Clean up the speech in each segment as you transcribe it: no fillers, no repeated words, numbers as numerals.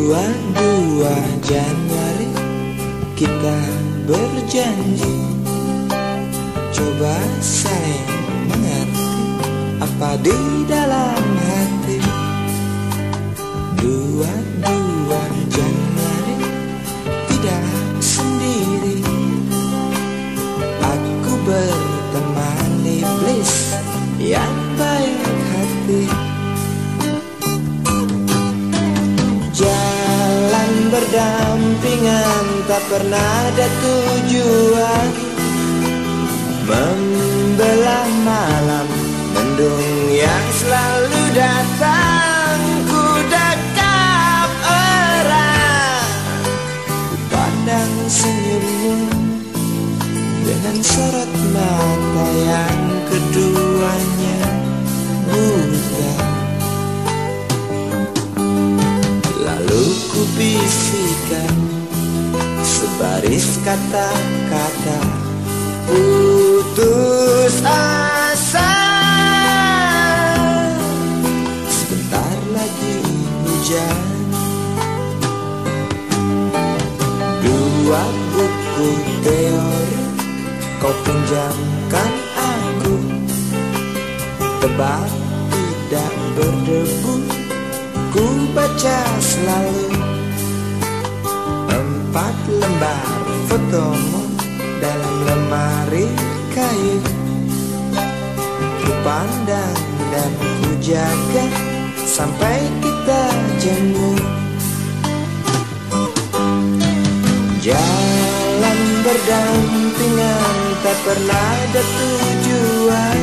22 Januari kita berjanji, coba saling mengerti apa di dalam hati. 22 Januari tidak sendiri, aku berteman iblis yang baik hati. Jalan berdampingan tak pernah ada tujuan, membelah malam mendung yang selalu datang. Ku dekap erat, ku pandang senyummu dengan sorot mata yang keduanya buta. Lalu ku bisikan sebaris kata-kata putus asa. Sebentar lagi hujan. 2 buku teori kau pinjamkan aku, tebal tidak berdebu, ku baca selalu. 4 lembar fotomu dalam lemari kayu, ku pandang dan ku jaga sampai kita jemu. Jalan berdampingan tak pernah ada tujuan,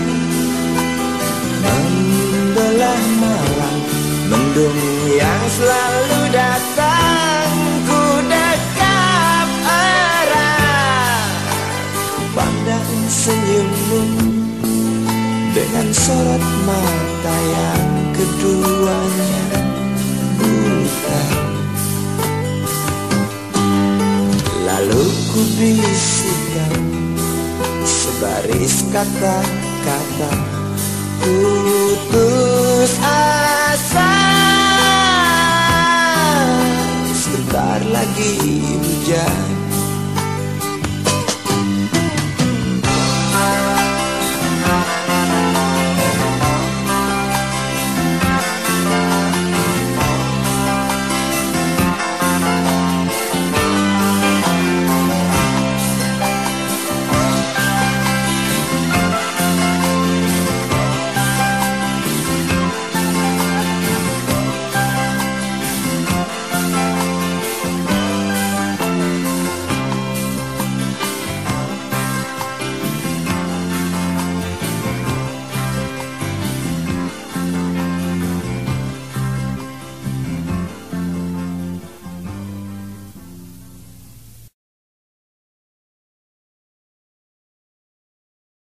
membelah malam mendung yang selalu datang. Ku dekap erat, pandang senyummu dengan sorot mata yang keduanya buta. Lalu ku bisikan sebaris kata-kata putus asa. Sebentar lagi hujan.